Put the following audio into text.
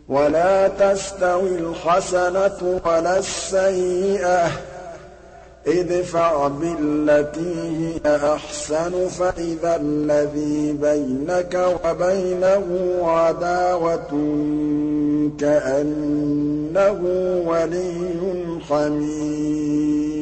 وَلَا تَسْتَوِي الْحَسَنَةُ وَلَا السَّيِّئَةُ ۚ ادْفَعْ بِالَّتِي هِيَ أَحْسَنُ فَإِذَا الَّذِي بَيْنَكَ وَبَيْنَهُ عَدَاوَةٌ كَأَنَّهُ وَلِيٌّ حَمِيمٌ